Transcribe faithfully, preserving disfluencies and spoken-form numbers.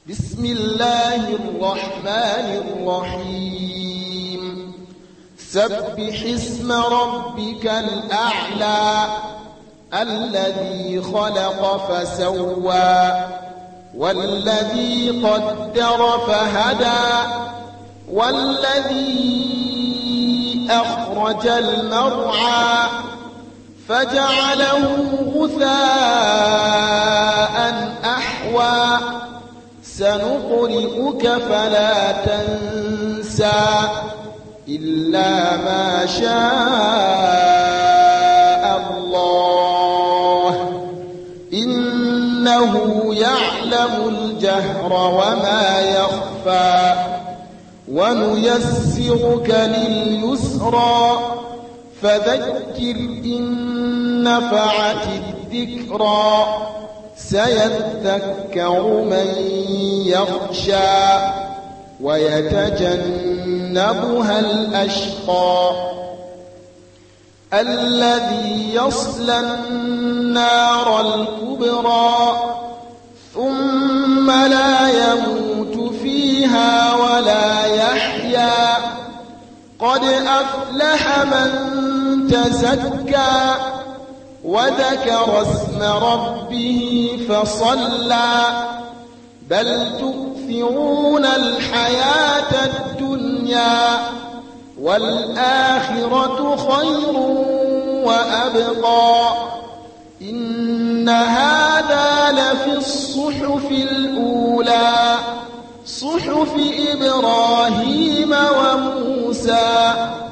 بسم الله الرحمن الرحيم سبح اسم ربك الأعلى الذي خلق فسوى والذي قدر فهدى والذي أخرج المرعى فجعله غثاء أحوى سنقرئك فلا تنسى إلا ما شاء الله إنه يعلم الجهر وما يخفى ونيسرك لليسرى فذكر إن نفعت الذكرى سيذكر من يخشى ويتجنبها الأشقى الذي يصلى النار الكبرى ثم لا يموت فيها ولا يحيا قد أفلح من تزكى وذكر اسم ربه فصلى بل تؤثرون الحياة الدنيا والآخرة خير وأبقى إن هذا لفي الصحف الأولى صحف إبراهيم وموسى